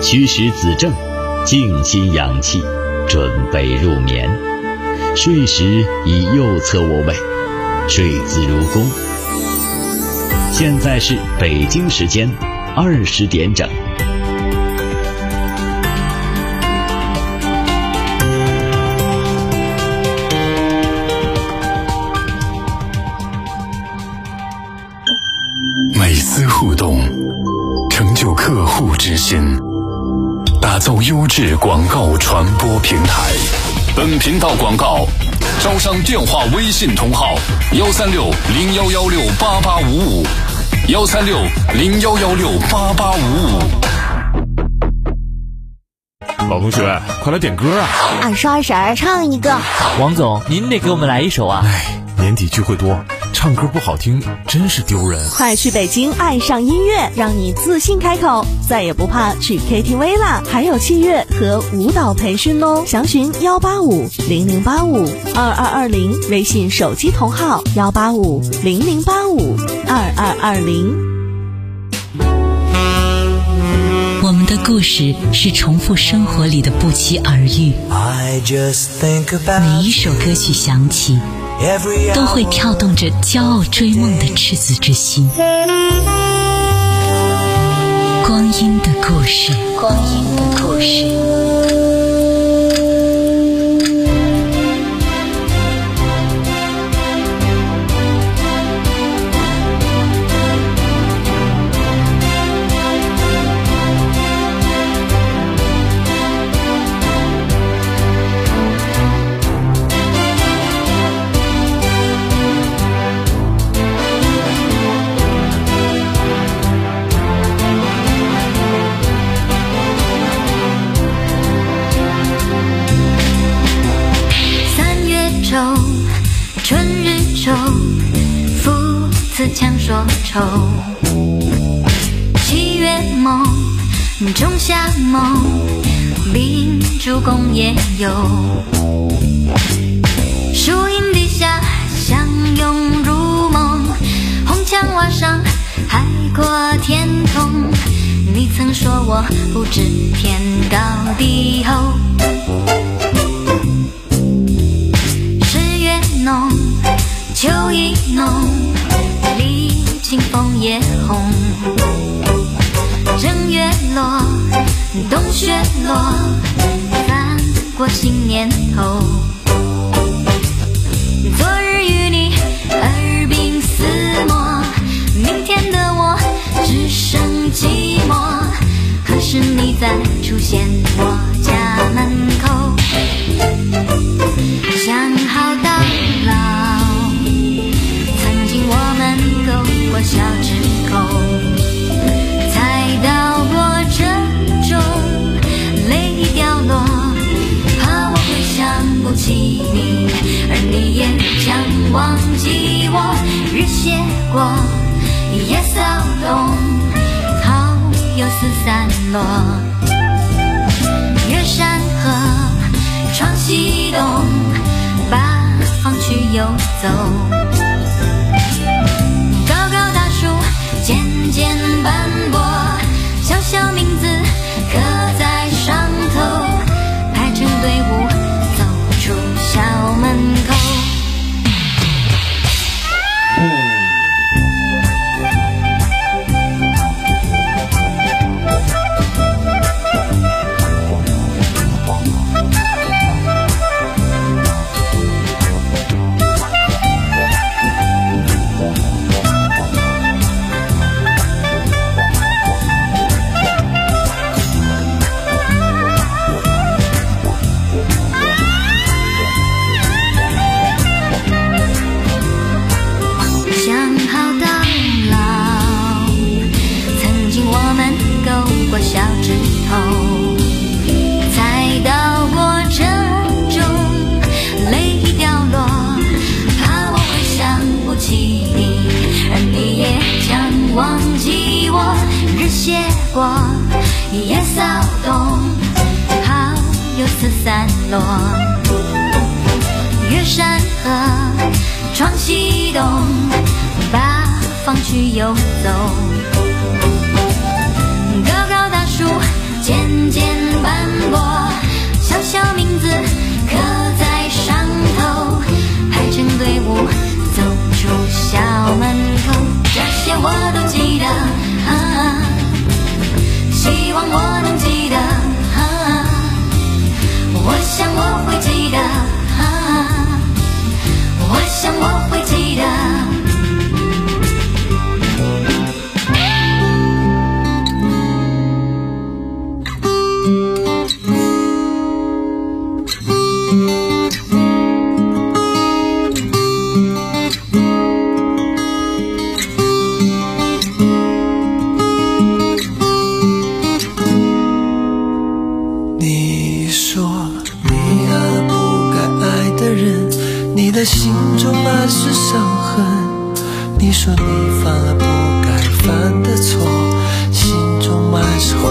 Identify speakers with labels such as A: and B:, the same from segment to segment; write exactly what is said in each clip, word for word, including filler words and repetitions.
A: 虚实子正，静心养气，准备入眠。睡时以右侧卧位，睡姿如弓。现在是北京时间二十点整。
B: 每丝互动，成就客户之心，打造优质广告传播平台。本频道广告招商电话微信同号：幺三六零幺幺六八八五五，幺三六零幺幺六八八五五。
C: 老同学，快来点歌啊！
D: 二十二婶儿唱一个。
E: 王总，您得给我们来一首啊！
C: 哎，年底聚会多，唱歌不好听真是丢人。
F: 快去北京爱上音乐，让你自信开口，再也不怕去 K T V 啦！还有器乐和舞蹈培训哦，详询幺八五零零八五二二二零，微信手机同号幺八五零零八五二二二零。
G: 我们的故事是重复生活里的不期而遇，每一首歌曲响起都会跳动着骄傲追梦的赤子之心。光阴的故事，光阴的故事。
H: 强说愁，七月梦，仲夏梦，秉烛共夜游。树荫底下相拥入梦，红墙瓦上海阔天空。你曾说我不知天高地厚，十月浓，秋意浓，历经枫叶红。正月落，冬雪落，翻过新年头。昨日与你耳鬓厮磨，明天的我只剩寂寞。何时你再出现我家门口？想好到老，曾经我们勾过小指口，才到过珍重，泪掉落，怕我会想不起你，而你也将忘记我。日斜过，夜骚动，好友四散落。越山河闯西东，八方去游走。高高大树渐渐斑驳，小小名字刻在上头，排成队伍走出校门口。小指头，才到过珍重，泪掉落，怕我会想不起你，而你也将忘记我。日斜过，夜骚动，好友四散落。越山河闯西东，八方去游走。高高大树渐渐斑驳，小小名字刻在上头，排成队伍走出校门口，这些我都记得，啊，希望我能记得，啊，我想我会记得，啊，我想我会记得。
I: 心中满是伤痕，你说你犯了不该犯的错，心中满是悔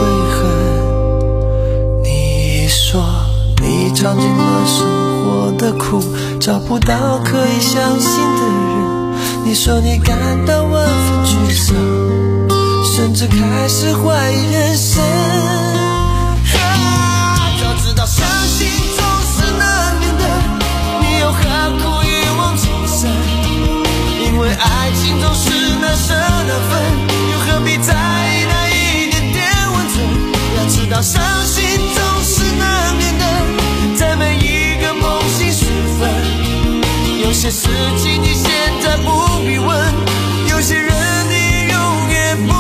I: 恨。你说你尝尽了生活的苦，找不到可以相信的人，你说你感到万分沮丧，甚至开始怀疑人生。啊，早知道伤心总是难免的，你又何苦一往情深？因为爱情总是难舍难分，又何必在意那一点点温存？要知道伤心总是难免的，在每一个梦醒时分，有些事情你现在不必问，有些人你永远不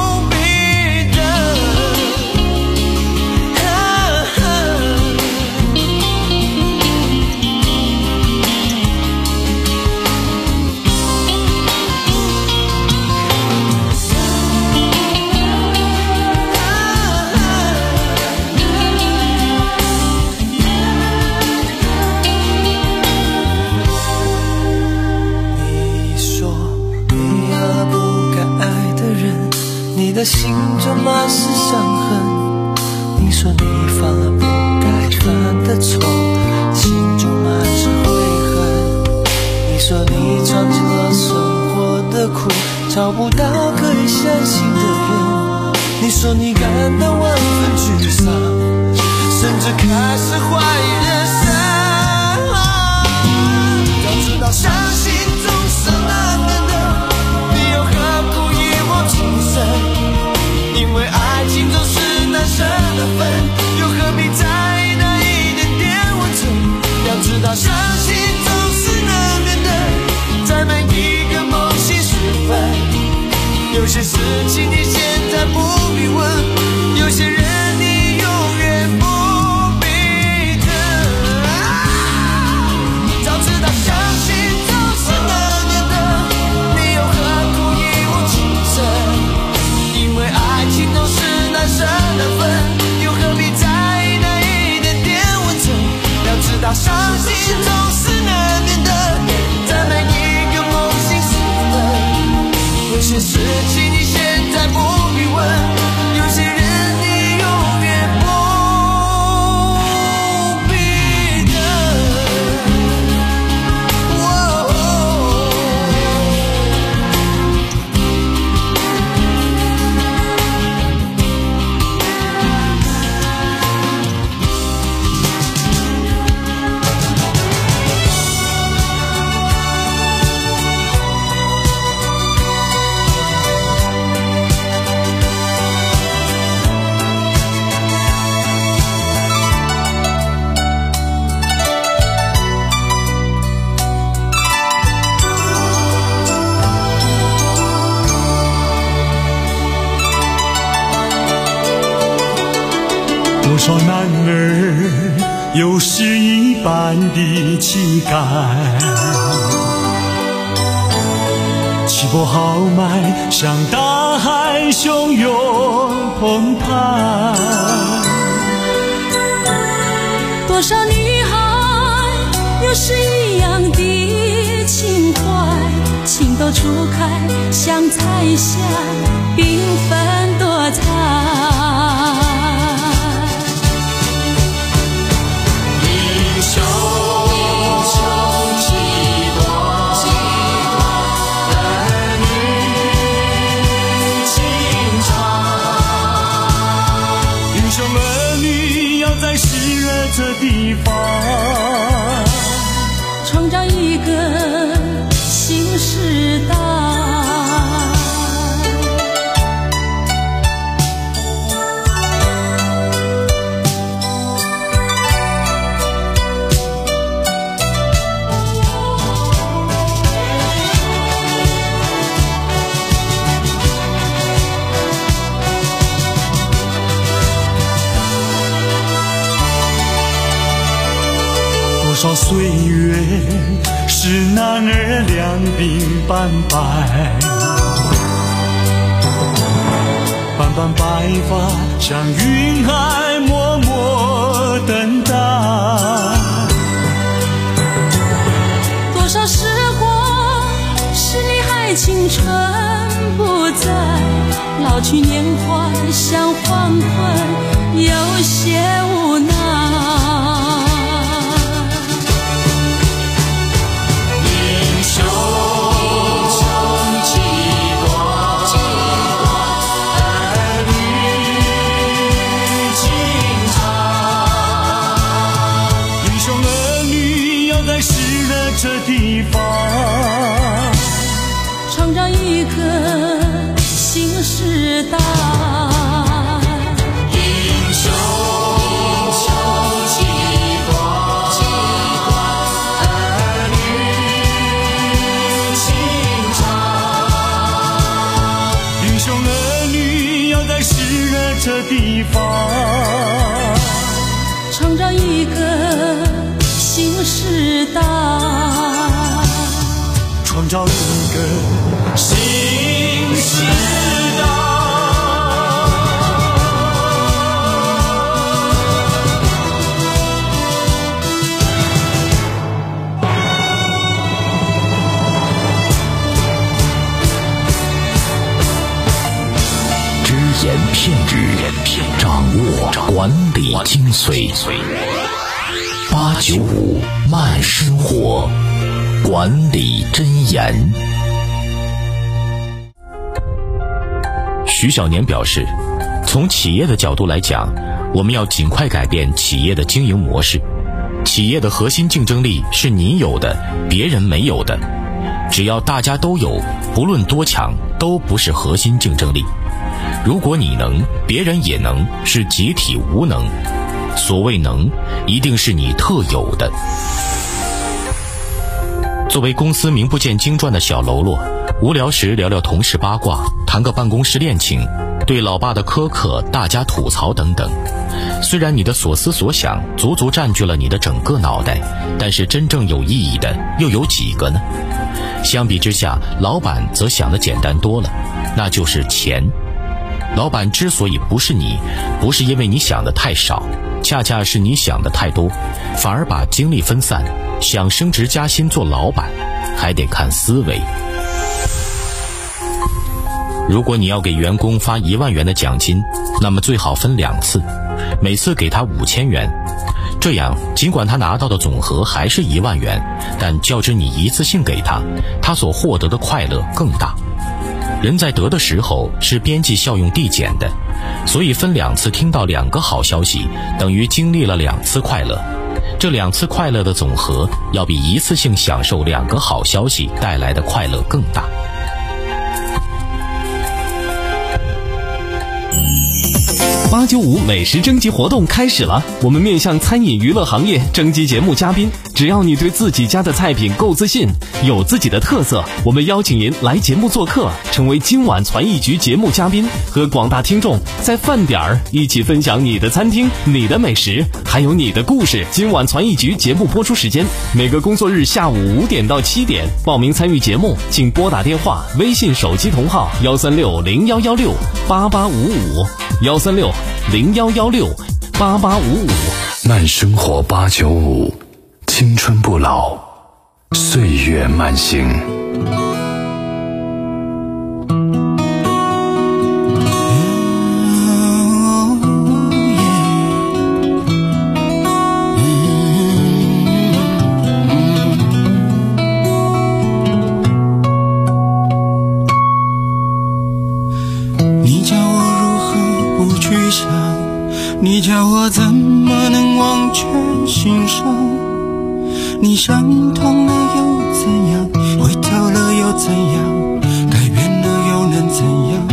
I: 心中满是伤痕，你说你犯了不该犯的错，心中满是悔恨。你说你尝尽了生活的苦，找不到可以相信的人，你说你感到万分沮丧，甚至开始怀疑人生。要知道伤心总是难免的，你又何苦一往情深？因为爱情总是难舍难分，又何必在意那一点点温存？要知道伤心总是难免的，在每一个梦醒时分，有些事情你现在不必问，有些人你永远不必等。早知道伤心总是难免的，你又何苦一往情深？因为爱情都是难舍难分，又何必在意那一点点温存？要知道伤心总是难免的，在每一个梦醒时分，有些事情你现在不必问，有些人你永远不必等。
J: 多少男儿有诗一般的气概，气魄豪迈，像大海汹涌澎湃。
G: 多少女孩有诗一样的情怀，情窦初开，像彩霞，缤纷多彩。
J: 英雄地方，
G: 创造一个新时代。
J: 多少岁月使男儿两鬓斑白，斑斑白发像云海默默等待。
G: 多少时光使你还青春不在，老去年华像黄昏，有些无奈。
J: 这地方
G: 创造一个新时代，
J: 英雄激光，儿女情长，英雄儿女要在炽热这地方
G: 创造一个新时代，
J: 创造一个新时代。
B: 只言片语，掌握管理精髓。八九五慢生活，管理箴言。徐小年表示，从企业的角度来讲，我们要尽快改变企业的经营模式。企业的核心竞争力是你有的，别人没有的。只要大家都有，不论多强，都不是核心竞争力。如果你能，别人也能，是集体无能。所谓能，一定是你特有的。作为公司名不见经传的小喽啰，无聊时聊聊同事八卦，谈个办公室恋情，对老爸的苛刻大家吐槽等等。虽然你的所思所想足足占据了你的整个脑袋，但是真正有意义的又有几个呢？相比之下，老板则想得简单多了，那就是钱。老板之所以不是你，不是因为你想的太少，恰恰是你想的太多，反而把精力分散。想升职加薪做老板，还得看思维。如果你要给员工发一万元的奖金，那么最好分两次，每次给他五千元。这样，尽管他拿到的总和还是一万元，但较之你一次性给他，他所获得的快乐更大。人在得的时候是边际效用递减的，所以分两次听到两个好消息，等于经历了两次快乐。这两次快乐的总和，要比一次性享受两个好消息带来的快乐更大。
K: 八九五美食征集活动开始了，我们面向餐饮娱乐行业征集节目嘉宾，只要你对自己家的菜品够自信，有自己的特色，我们邀请您来节目做客，成为今晚传艺局节目嘉宾，和广大听众在饭点儿一起分享你的餐厅、你的美食，还有你的故事。今晚传艺局节目播出时间每个工作日下午五点到七点，报名参与节目请拨打电话、微信手机同号幺三六零幺幺六八八五五幺三六零幺幺六八八五五。
B: 慢生活八九五，青春不老，岁月慢行。
J: 你叫我怎么能忘却
L: 心上。你伤痛了又怎样？回头了又怎样？改变了又能怎样？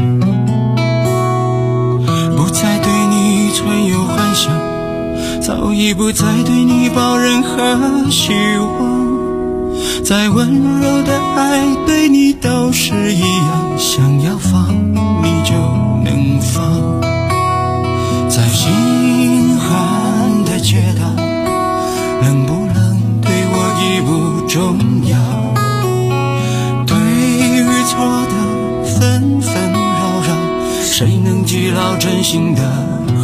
L: 不再对你存有幻想，早已不再对你抱任何希望。再温柔的爱对你都是一样，想要放你就能放。在心寒的街道，冷不冷对我已不重要。对与错的纷纷扰扰，谁能记牢真心的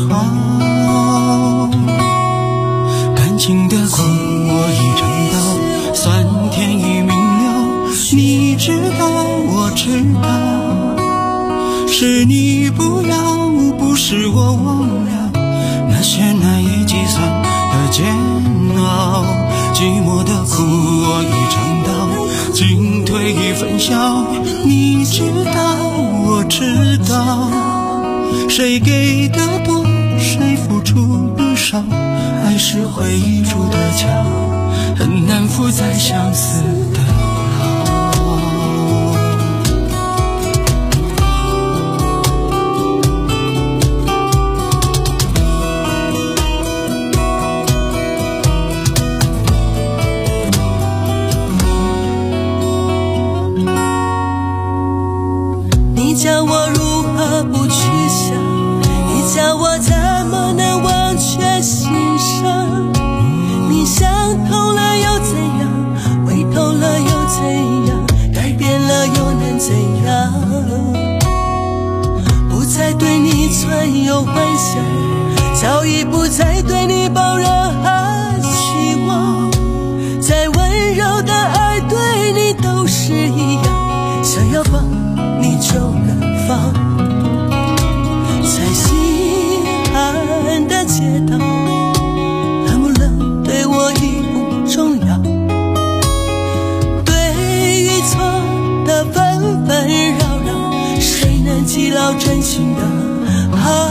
L: 好？感情的苦我已尝到，酸甜已明了，你知道我知道，是你不要，不是我忘了那些难以计算的煎熬。寂寞的苦我已尝到，进退已分晓，你知道我知道，谁给的多谁付出的少，爱是回忆筑的桥，很难负载相思的
G: 叫我如何不去想，你叫我怎么能忘却心伤。你想通了又怎样，回头了又怎样，改变了又能怎样？不再对你存有幻想，早已不再对你抱任何期望。再温柔的爱对你都是一样，想要放你就能放。在心寒的街道，冷不冷对我已不重要。对与错的纷纷扰扰，谁能记牢真心的好？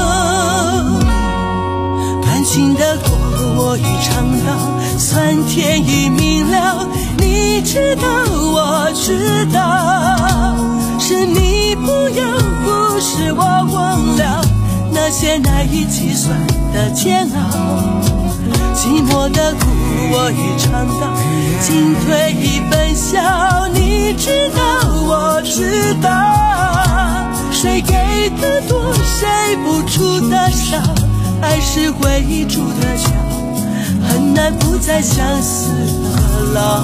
G: 感情的果我已尝到，酸甜已明了，你知道我知道，是你不要，不是我忘了那些难以计算的煎熬。寂寞的苦我已尝到，进退已分晓，你知道我知道，谁给的多谁付出的少，爱是回忆筑的桥，很难不再相思的牢。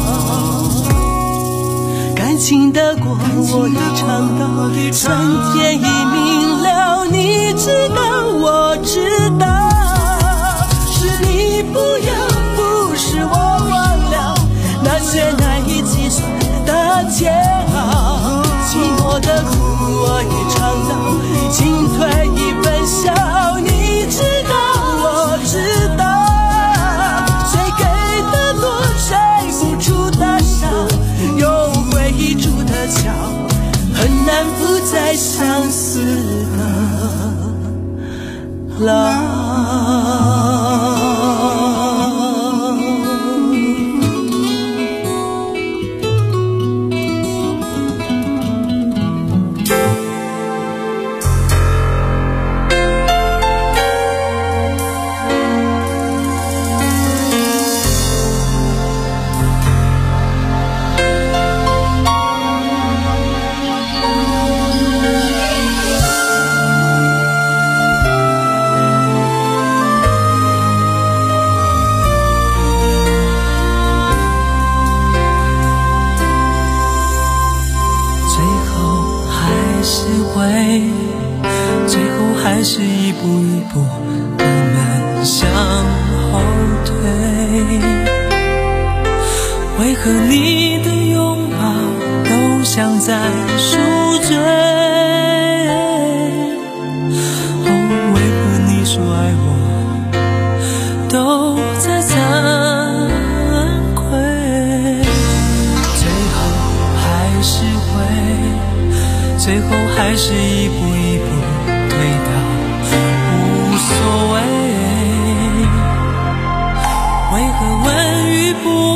G: 感情的果我已尝到，酸甜已明了，你知道我知道，是你不要，不是我忘了那些难以计算的煎熬。寂寞的苦我已尝到，进退已分晓，你知道我知道，谁给的多谁付出的少，有回忆筑的桥，很难不再相思的牢。最后还是一步一步慢慢向后退，为何你的拥抱都像在赎罪？哦，为何你说爱我都在惭愧？最后还是会，最后还是一步一步退到无所谓。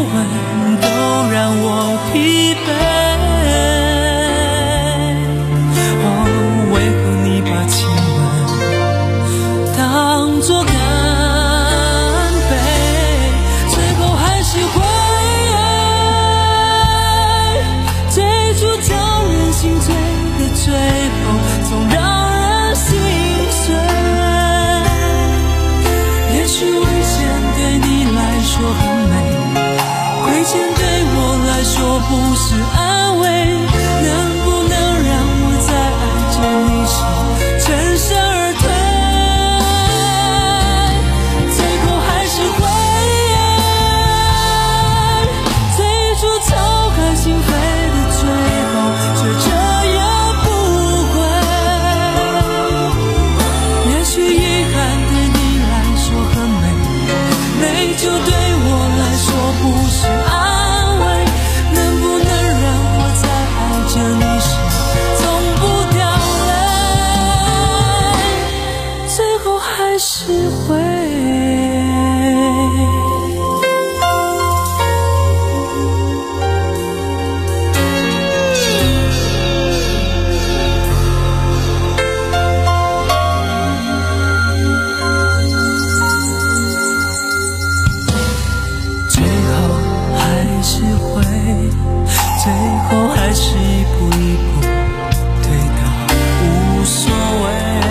L: 问都让我疲惫。哦，为何你把亲吻当作干杯，最后还是会追逐叫人心醉的最后，总让人心碎。也许危险对你来说很美，亏欠对我来说不是安慰，能不能让我在爱着你时全身而退，最后还是会追逐敲开心扉的最后，却这也不会。也许遗憾对你来说很美，美就对我来说不是安慰，能不能让我在爱着你时从不掉泪，最后还是会。最后还是一步一步推到无所谓，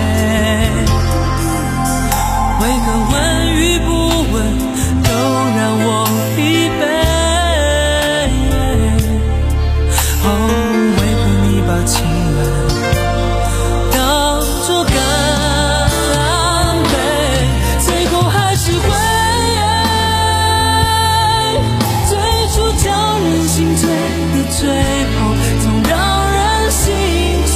L: 为何问与不问都让我疲惫。哦，为何你把亲吻当作干杯，最后还是会追逐叫人心醉最后，总让人心碎。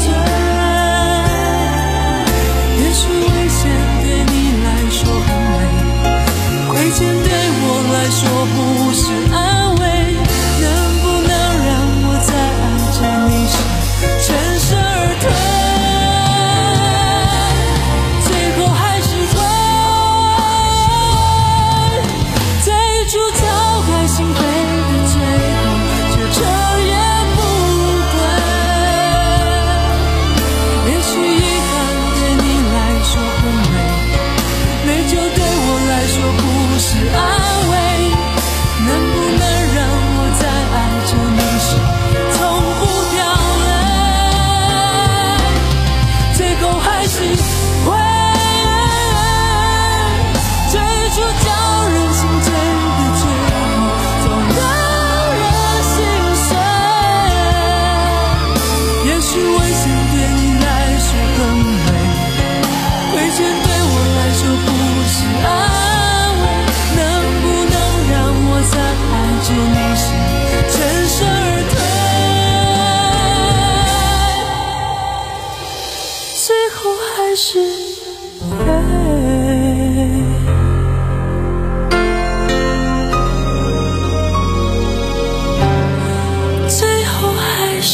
L: 也许危险对你来说很美，亏欠对我来说不是安慰，能不能让我在爱着你时全身而退，最后还是会追逐敲开心扉的最后，却这是安慰，能不能让我在爱着你时从不掉泪，最后还是会追逐叫人心醉的最后，总让人心碎。也许危险对你来说很美，亏欠对我来说不是爱，在爱着你时全身而退，最后还是会，最后还是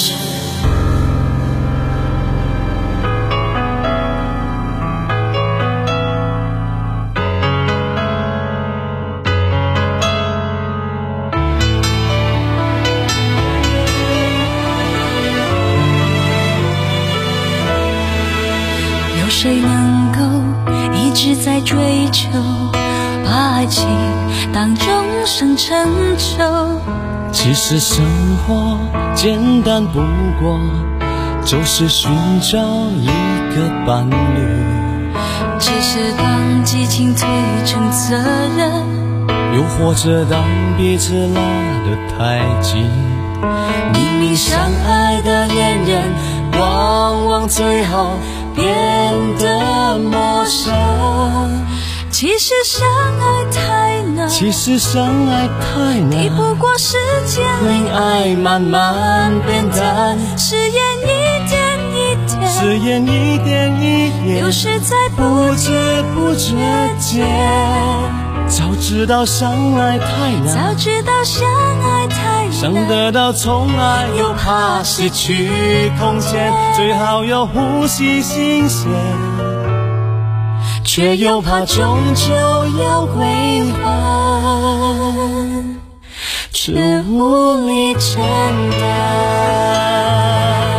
G: 谁能够一直在追求，把爱情当终生成就？
J: 其实生活简单不过，就是寻找一个伴侣。
G: 只是当激情褪成责任，
J: 又或者当彼此拉得太近，
G: 明明相爱的恋人，往往最后变得陌生。其实相爱太难，
J: 其实相爱太难，
G: 抵不过时间，
J: 令爱慢慢变淡，
G: 誓言一点一点，
J: 誓言一点一点，
G: 流逝在
J: 不知不觉间。早知道相爱太难，
G: 早知道相爱太难，
J: 想得到宠爱又怕失去空间，最好有呼吸新鲜，却又怕终究要归还。
G: 是无力承担。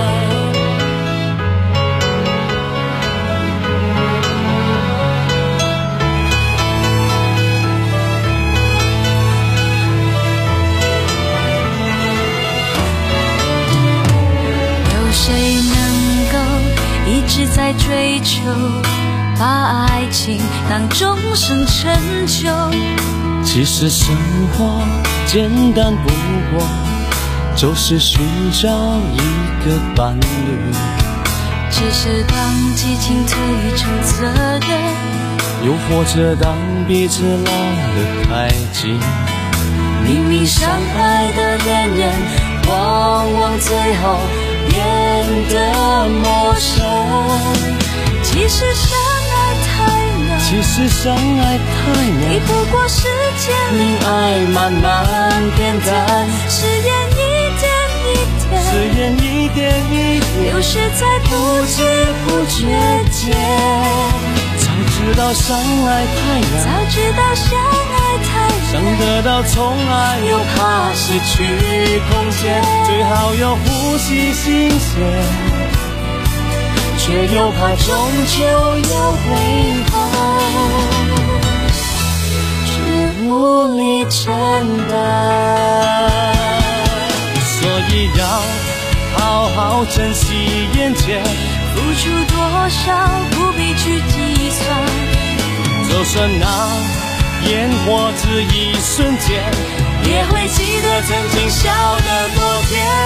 G: 有谁能够一直在追求，把爱情当终身成就？
J: 其实生活简单不过，就是寻找一个伴侣。
G: 只是当激情褪成责任，
J: 又或者当彼此拉得太近，
G: 明明相爱的恋人，往往最后变得陌生。其实相爱太难，
J: 其实相爱太难，
G: 抵不过时间令爱慢慢变淡，誓言一点一点，
J: 誓言一点一点，
G: 流逝在不知不觉间。
J: 早知道相爱太难，
G: 早知道相爱太难，
J: 想得到宠爱又怕失去空间，最好有呼吸新鲜，却又怕终究要回还，
G: 是无力承担。
J: 所以要好好珍惜眼前，
G: 付出多少不必去计算，
J: 就算那烟火只一瞬间，
G: 也会记得曾经笑得多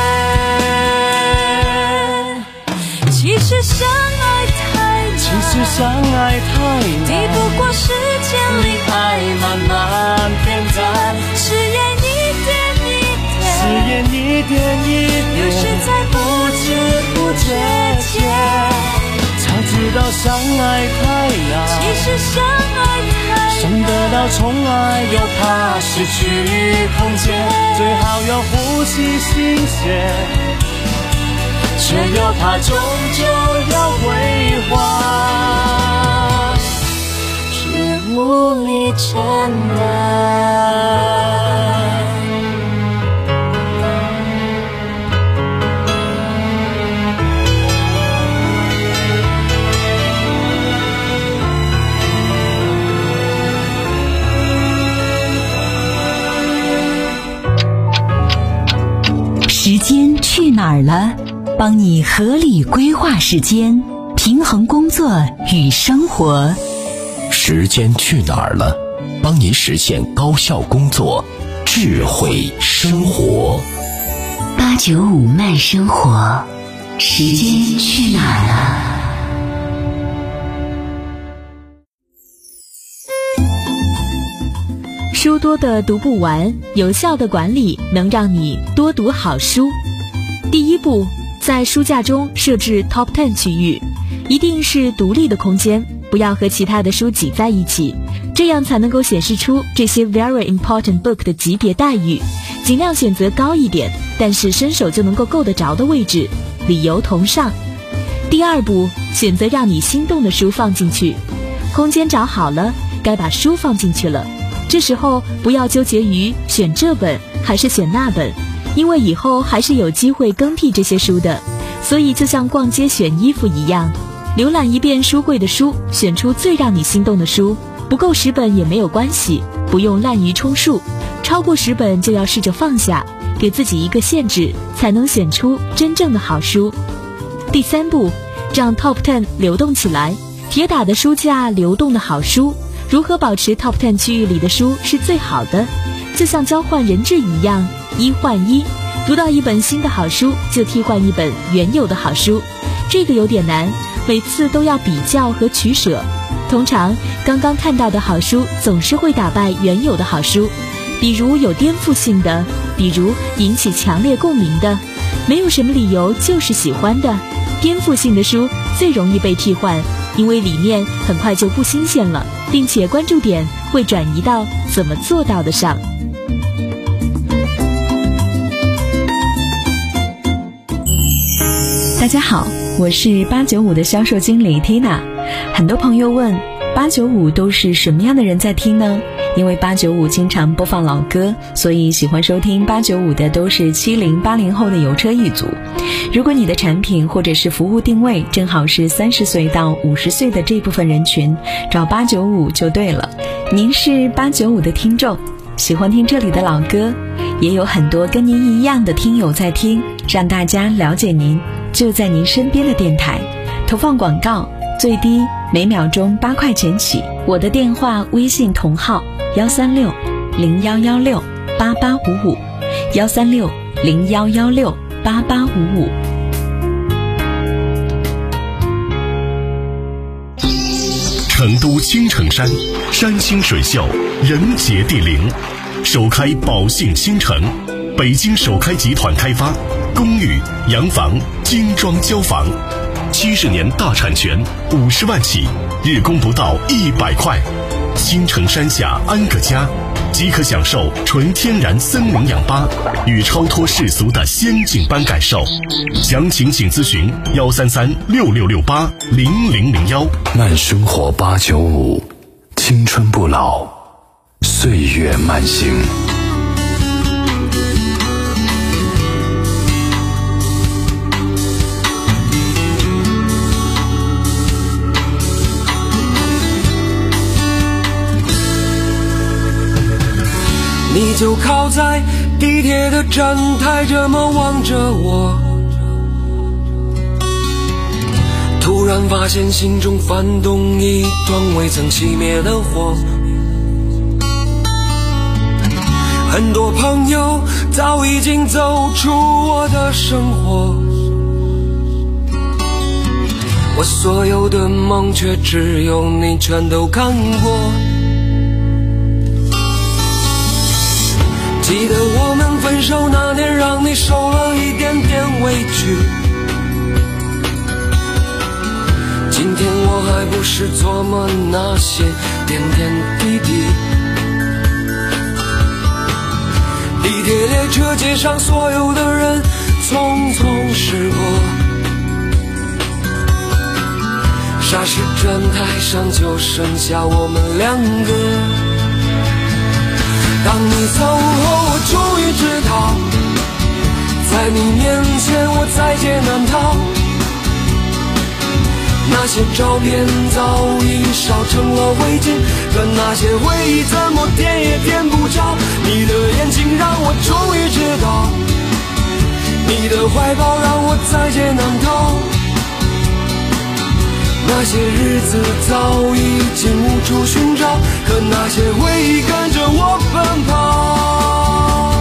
G: 甜。其实相爱太难，
J: 其实相爱太难，
G: 抵不过时间令爱慢慢变淡，誓言一点一点，
J: 誓言一点一点，
G: 流逝在不知不觉间。
J: 早知道相爱太难，
G: 其实相爱太难，
J: 想得到宠爱又怕失去空间，最好有呼吸新鲜，却又怕终究要归还，
G: 是无力承担。
M: 时间去哪儿了？帮你合理规划时间，平衡工作与生活。
N: 时间去哪儿了？帮你实现高效工作，智慧生活。
M: 八九五慢生活，时间去哪儿了？
F: 书多的读不完，有效的管理能让你多读好书。第一步，在书架中设置 Top 十 区域，一定是独立的空间，不要和其他的书挤在一起，这样才能够显示出这些 very important book 的级别待遇。尽量选择高一点，但是伸手就能够够得着的位置，理由同上。第二步，选择让你心动的书放进去，空间找好了，该把书放进去了。这时候不要纠结于选这本还是选那本，因为以后还是有机会更替这些书的。所以就像逛街选衣服一样，浏览一遍书柜的书，选出最让你心动的书，不够十本也没有关系，不用滥竽充数，超过十本就要试着放下，给自己一个限制，才能选出真正的好书。第三步，让 Top 十 流动起来，铁打的书架，流动的好书。如何保持 Top 十 区域里的书是最好的？就像交换人质一样，一换一，读到一本新的好书，就替换一本原有的好书。这个有点难，每次都要比较和取舍。通常刚刚看到的好书总是会打败原有的好书，比如有颠覆性的，比如引起强烈共鸣的，没有什么理由就是喜欢的。颠覆性的书最容易被替换，因为理念很快就不新鲜了，并且关注点会转移到怎么做到的上。
O: 大家好，我是八九五的销售经理 Tina。很多朋友问， 八九五都是什么样的人在听呢？因为八九五经常播放老歌，所以喜欢收听八九五的都是七零八零后的有车一族。如果你的产品或者是服务定位正好是三十岁到五十岁的这部分人群，找八九五就对了。您是八九五的听众，喜欢听这里的老歌，也有很多跟您一样的听友在听，让大家了解您，就在您身边的电台。投放广告最低每秒钟八块钱起，我的电话微信同号幺三六零幺幺六八八五五，幺三六零幺幺六八八五五。
P: 成都青城山，山清水秀，人杰地灵，首开宝信新城，北京首开集团开发，公寓、洋房、精装交房，七十年大产权，五十万起，日供不到一百块。青城山下安个家，即可享受纯天然森林氧吧与超脱世俗的仙境般感受。详情请咨询幺三三六六六八零零零幺。
B: 慢生活八九五，青春不老，岁月慢行。
I: 你就靠在地铁的站台，这么望着我，突然发现心中翻动一团未曾熄灭的火。很多朋友早已经走出我的生活，我所有的梦却只有你全都看过。记得我们分手那年，让你受了一点点委屈，今天我还不是琢磨那些点点滴滴。地铁列车街上所有的人匆匆驶过，霎时站台上就剩下我们两个。当你走后，我终于知道，在你面前我在劫难逃。那些照片早已烧成了灰烬，可那些回忆怎么点也点不着。你的眼睛让我终于知道，你的怀抱让我在劫难逃。那些日子早已经无处寻找，可那些回忆跟着我奔跑。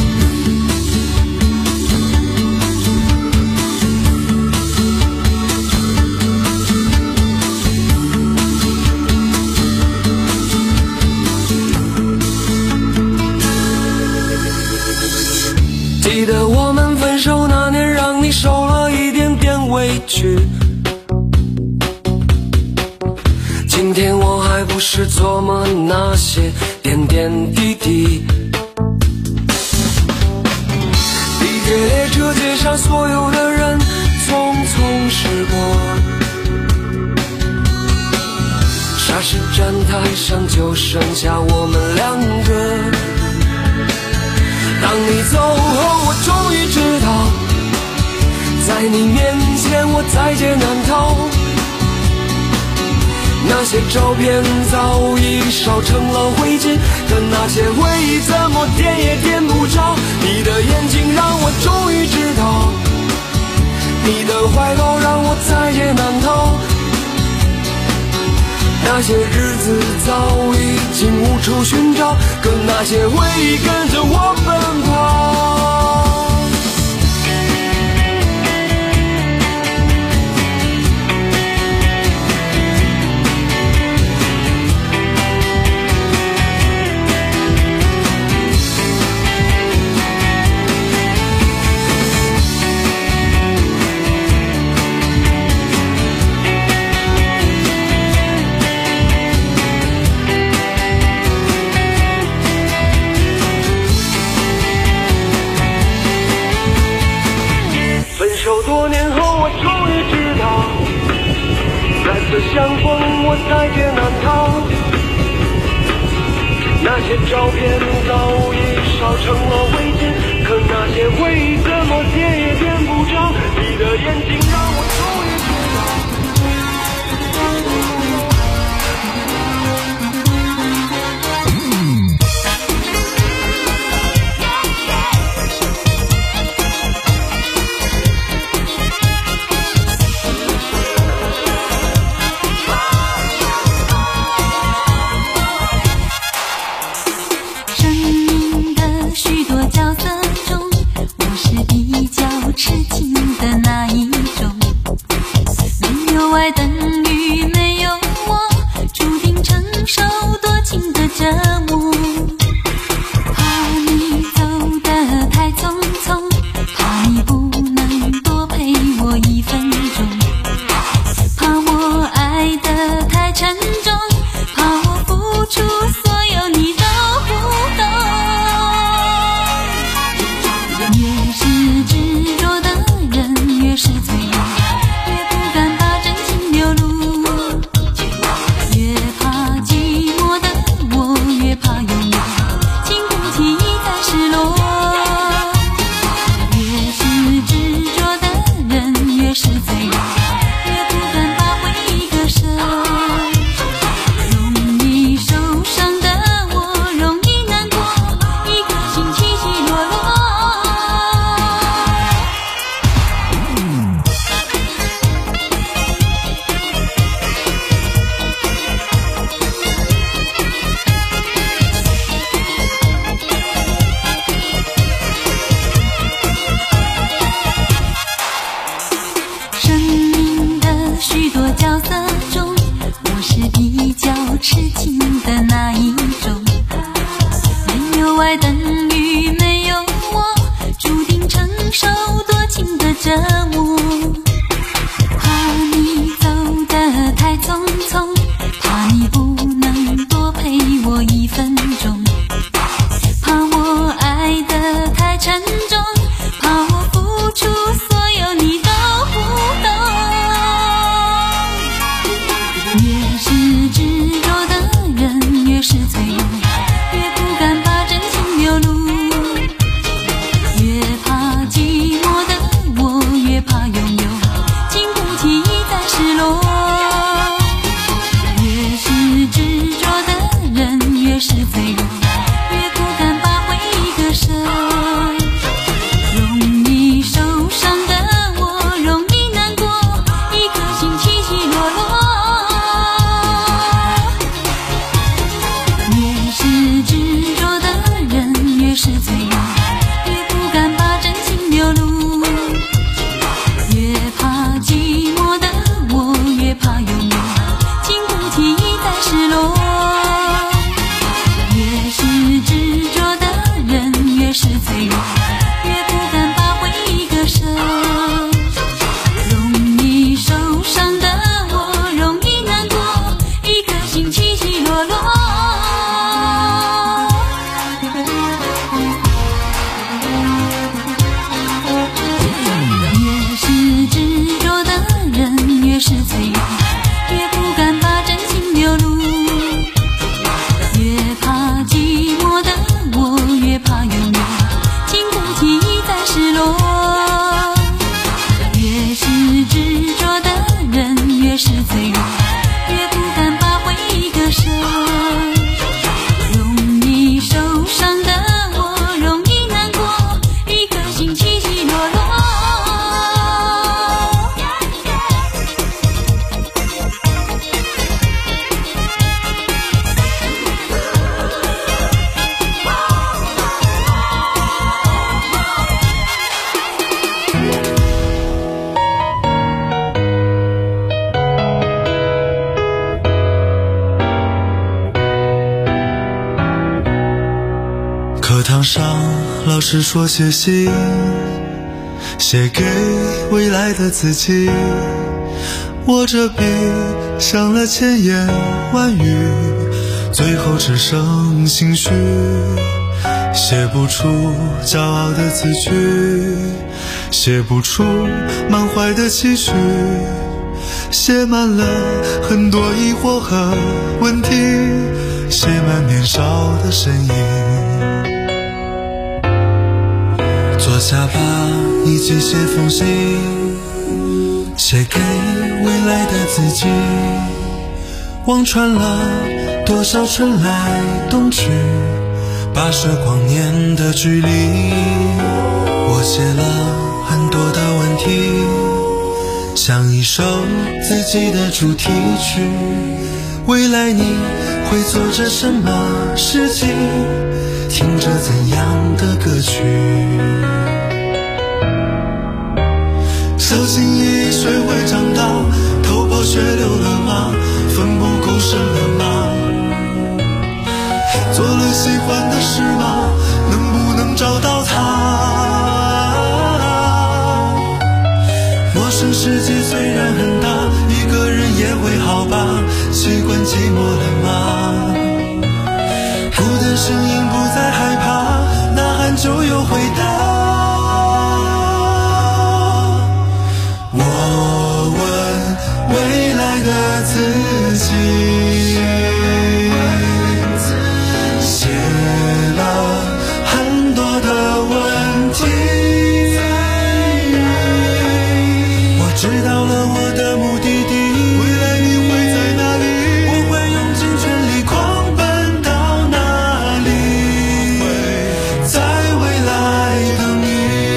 I: 记得我们分手那年，让你受了一点点委屈，今天我还不是琢磨那些点点滴滴。地铁列车街上所有的人匆匆驶过，霎时站台上就剩下我们两个。当你走后，我终于知道，在你面前我在劫难逃。那些照片早已烧成了灰烬，可那些回忆怎么点也点不着。你的眼睛让我终于知道，你的怀抱让我在劫难逃。那些日子早已经无处寻找，可那些回忆跟着我奔跑。多年后我终于知道，再次相逢我在劫难逃。 那些照片早已烧成了灰烬，可那些回忆怎么点也点不着，你的眼睛让我终于知道。
Q: 课堂上老师说写信，写给未来的自己，握着笔想了千言万语，最后只剩心虚，写不出骄傲的字句，写不出满怀的期许，写满了很多疑惑和问题， 写满年少的身影。坐下吧，一起写封信，写给未来的自己。望穿了多少春来冬去，跋涉光年的距离。我写了很多的问题，像一首自己的主题曲。未来你会做着什么事情，听着怎样的歌曲。小心翼翼学会长大，头破血流了吗？奋不顾身了吗？做了喜欢的事吗？能不能找到他？陌生世界虽然很大，一个人也会好吧？习惯寂寞了吗？孤单声音不再害怕，呐喊就有回答。我问未来的自己，写了很多的问题。我知道了我的目的地，未来你会在哪里？我会用尽全力狂奔到哪里？在未来等你。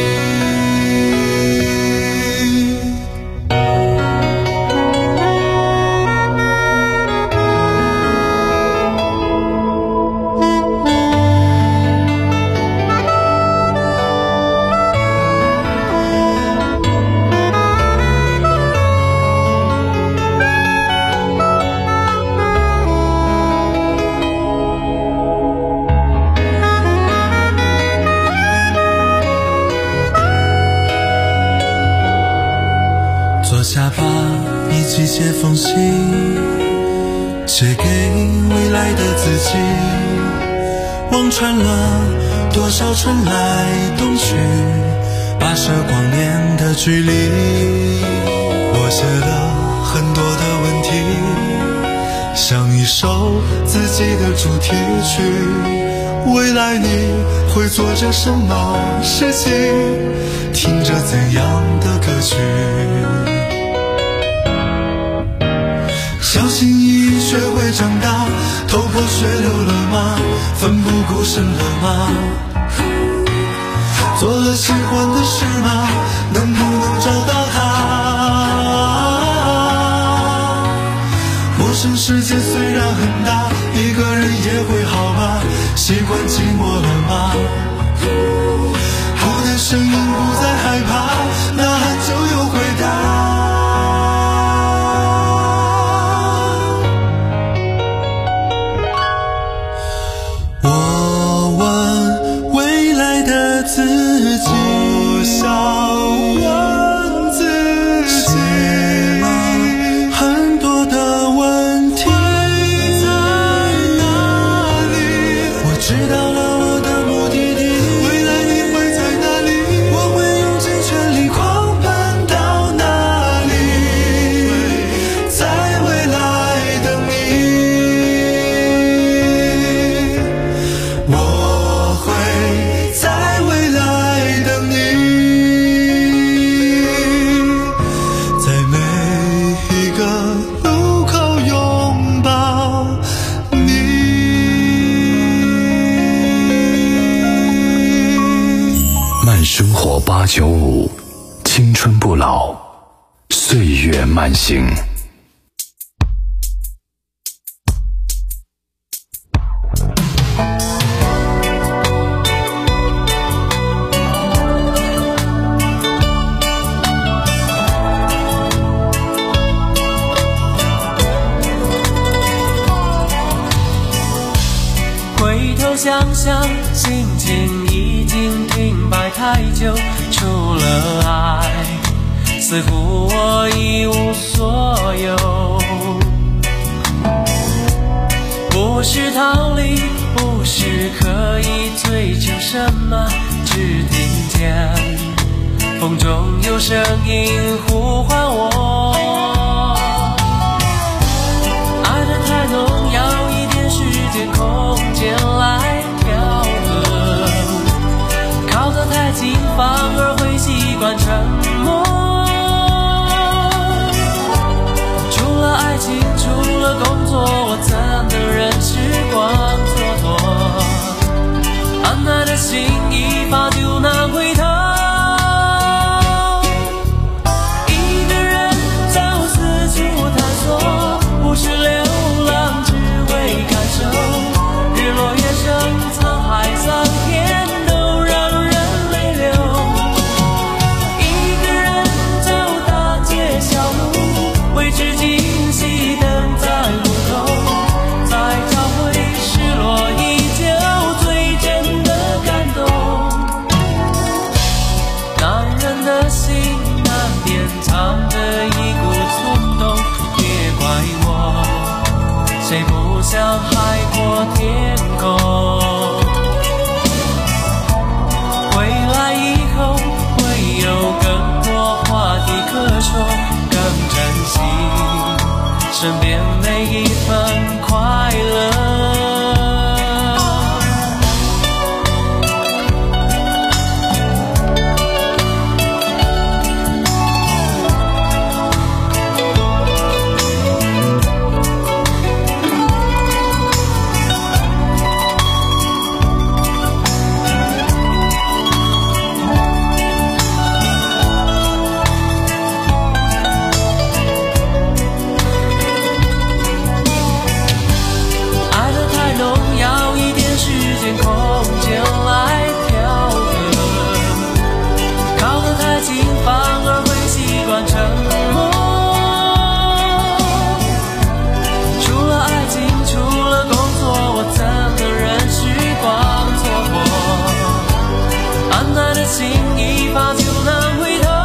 Q: 坐下吧，一起写封信，写给未来的自己。望穿了多少春来冬去，跋涉光年的距离。我写了很多的问题，像一首自己的主题曲。未来你会做着什么事情，听着怎样的歌曲。小心翼翼学会长大，头破血流了吗？奋不顾身了吗？做了喜欢的事吗？能不能找到他？陌生世界虽然很大，一个人也会好吧？习惯寂寞了吗？孤单声音不再害怕，呐喊就有回答。自己，我想问自己，写了很多的问题，在哪里？我知道了我的目的地，未来你会在哪里？我会用尽全力狂奔到哪里？在未来等你，我会在未来等你，在每一个路口拥抱你。
B: 慢生活八九五，青春不老，岁月慢行。
J: 回头想想，心情已经停摆太久，除了爱，似乎我一无所有。不是逃离，不是刻意追求什么，只听见风中有声音呼唤我。爱得太浓，要一点时间心一发就难回头。一个人走四处探索，不是流浪只为感受，日落月升沧海桑田都让人泪流。一个人走大街小路，为知己熄灯在路口，再找回失落依旧最真的感动。男人的心难免藏着一股冲动，别怪我，谁不想海阔天空。回来以后会有更多话题可说，更珍惜身边每一份快乐。心一发就难回头。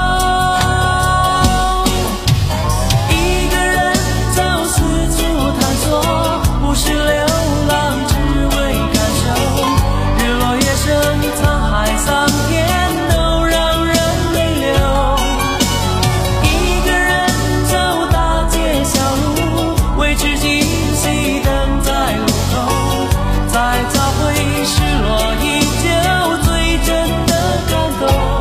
J: 一个人走四处探索，不是流浪只为感受，日落夜升沧海桑田都让人泪流。一个人走大街小路，为知己熄灯在路口，再找回失落依旧最真的感动。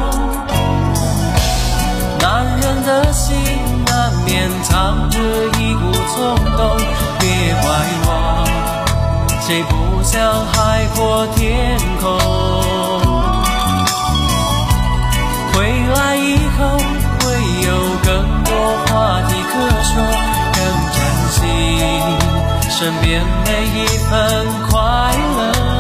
J: 男人的心难免藏着一股冲动，别怪我，谁不想海阔天空。回来以后会有更多话题可说，更珍惜身边每一份快乐。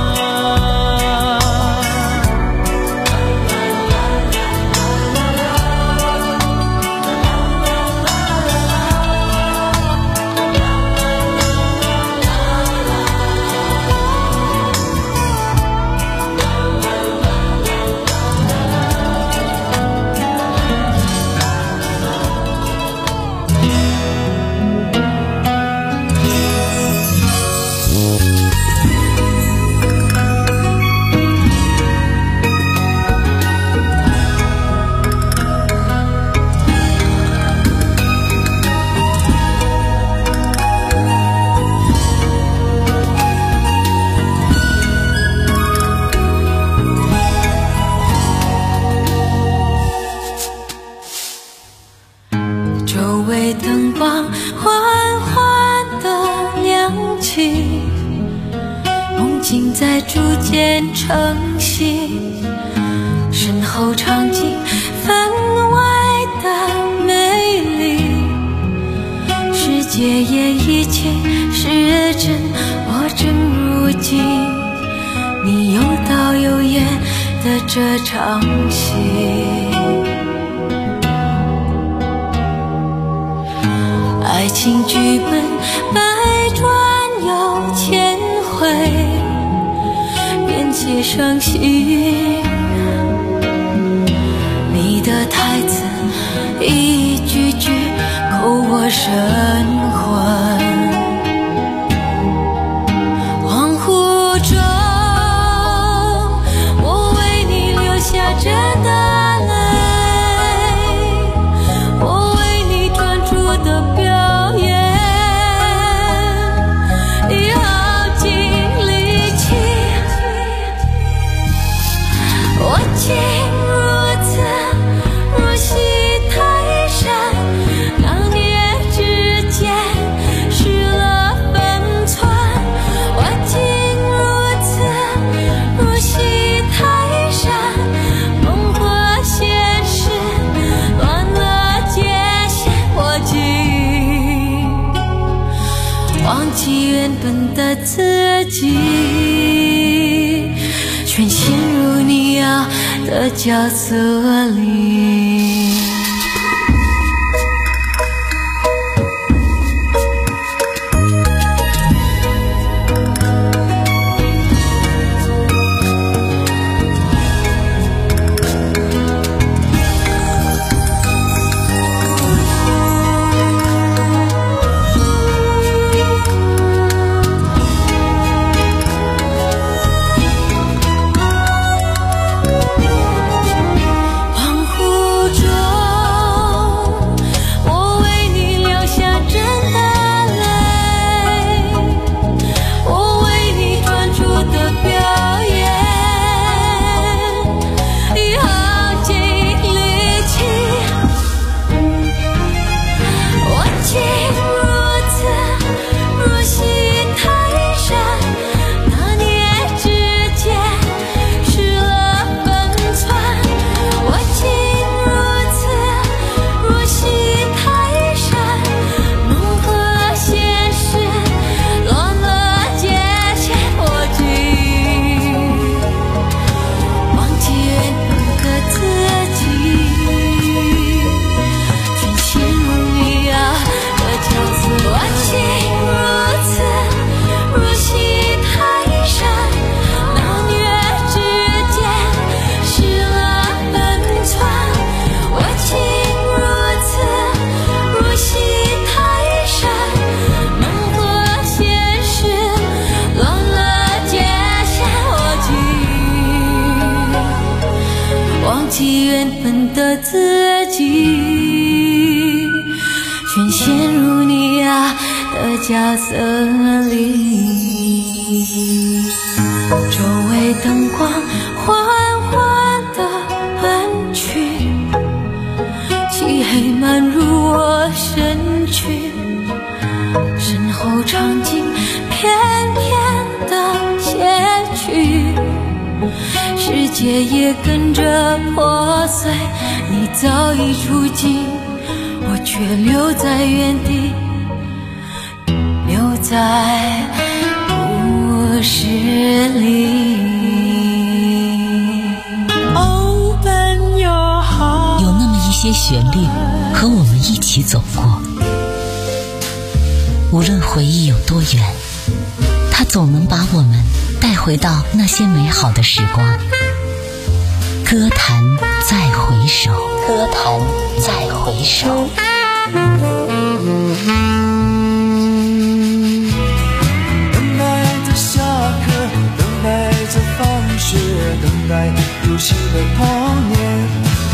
G: 周围灯光缓缓地亮起，梦境在逐渐成型，身后场景分外的美丽，世界也一切是真，我正如今你有导有演的这场戏。爱情剧本百转又千回，便且伤心，你的台词一句句扣我神魂。恍惚中我为你流下真的泪，我为你专注的表演已耗尽力气，我竟如此入戏太深，当夜之间失了分寸，我竟如此入戏太的自己，全陷入你要的角色里。的自己，全陷入你要的角色里。周围灯光缓缓地暗去，漆黑漫入我身躯，身后场景片片的写去，世界也跟着破碎，你早已出境，我却留在原地，留在故事里。
L: Open your heart，
M: 有那么一些旋律和我们一起走过，无论回忆有多远，它总能把我们带回到那些美好的时光。歌坛再回首，歌坛再回首。
I: 等待着下课，等待着放学，等待游戏的童年。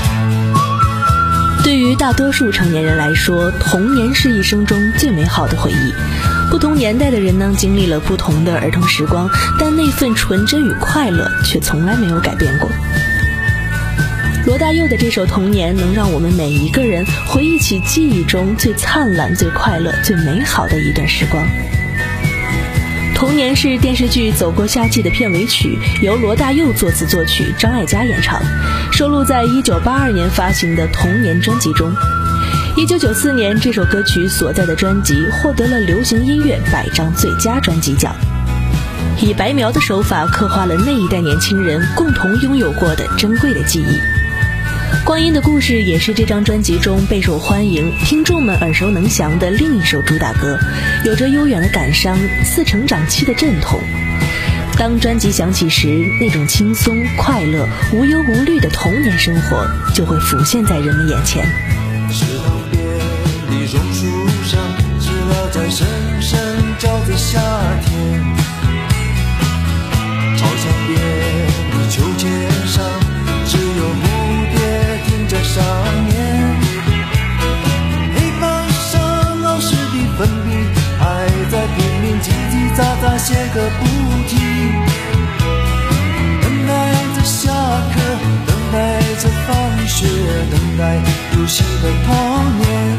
F: 对于大多数成年人来说，童年是一生中最美好的回忆。不同年代的人呢，经历了不同的儿童时光，但那份纯真与快乐却从来没有改变过。罗大佑的这首《童年》能让我们每一个人回忆起记忆中最灿烂、最快乐、最美好的一段时光。《童年》是电视剧《走过夏季》的片尾曲，由罗大佑作词作曲，张艾嘉演唱，收录在一九八二年发行的《童年》专辑中。一九九四年，这首歌曲所在的专辑获得了流行音乐百张最佳专辑奖，以白描的手法刻画了那一代年轻人共同拥有过的珍贵的记忆。光阴的故事也是这张专辑中备受欢迎、听众们耳熟能详的另一首主打歌，有着悠远的感伤、似成长期的阵痛。当专辑响起时，那种轻松、快乐、无忧无虑的童年生活就会浮现在人们眼前。
I: 池塘边的榕树上，知了在声声叫着夏天。操场边的秋千上，只有蝴蝶停在上面。黑板上老师的粉笔还在拼命叽叽喳喳写个不停。等待着下课，等待着放学，等待游戏的童年。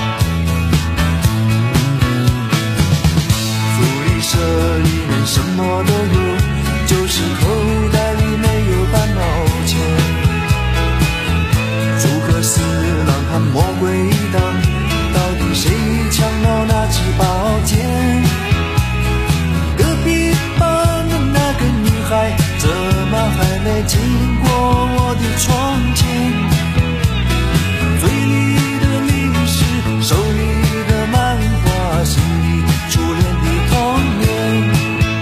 I: 福利社里面什么都有，就是口袋里没有半毛钱。诸葛四郎和魔鬼党，到底谁抢到那支宝剑？ 经过我的窗前，嘴里的零食，手里的漫画，心里初恋的童年。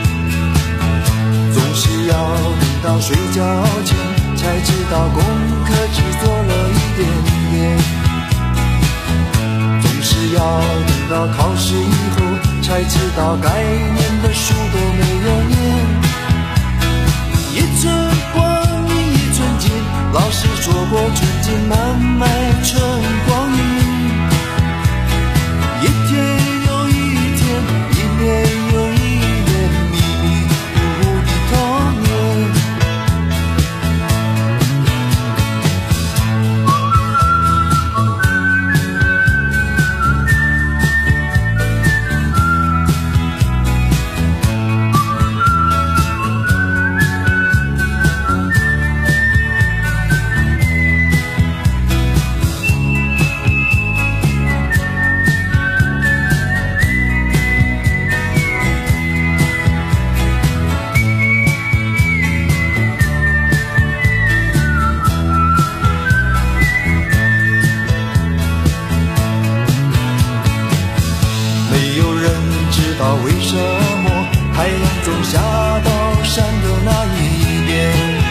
I: 总是要等到睡觉前才知道功课只做了一点点，总是要等到考试以后才知道该念的书都没有念。一寸光阴一寸金，老师说过纯金难买春光阴。一天又一天，一年又一年，迷迷糊糊的童年。为什么太阳总下到山的那一边？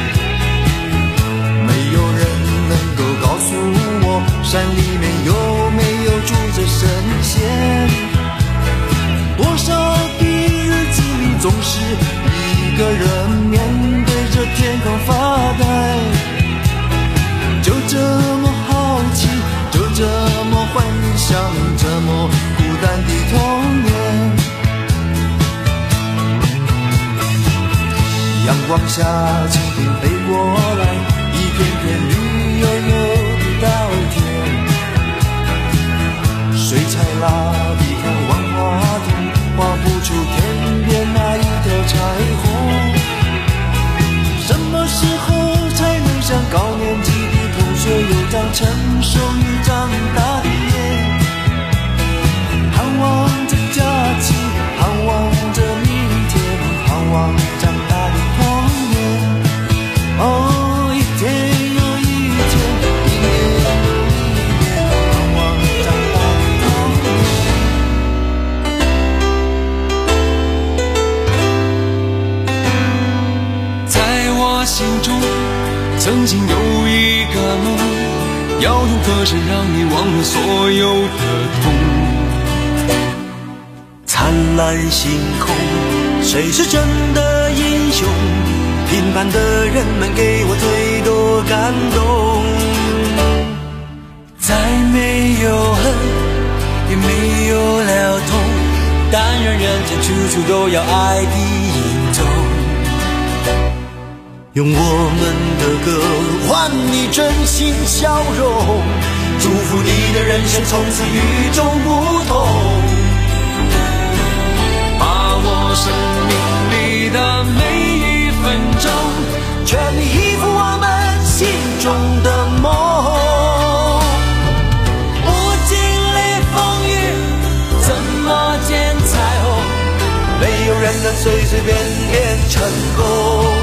I: 没有人能够告诉我，山里面有没有住着神仙？多少的日子里，总是一个人面对着天空发呆，就这么好奇，就这么幻想，这么孤单的童年。阳光下，蜻蜓飞过来，一片片绿油油的稻田。水彩蜡笔和万花筒，画不出天边那一条彩虹。什么时候才能像高年级的同学，有张成熟与长大的脸？盼望着假期，盼望着明天，盼望长大的哦，一天又一天，一年又一年，盼望长大的童
L: 年。在我心中，曾经有一个梦，要用歌声让你忘了所有的痛。
I: 灿烂星空，谁是真的英雄？平凡的人们给我最多感动。
L: 再没有恨，也没有了痛，但愿人间处处都有爱的影踪。
I: 用我们的歌换你真心笑容，祝福你的人生从此与众不同。
L: 把握生命里的每一分钟，
I: 全力以赴我们心中的梦。
L: 不经历风雨，怎么见彩虹？
I: 没有人能随随便便成功。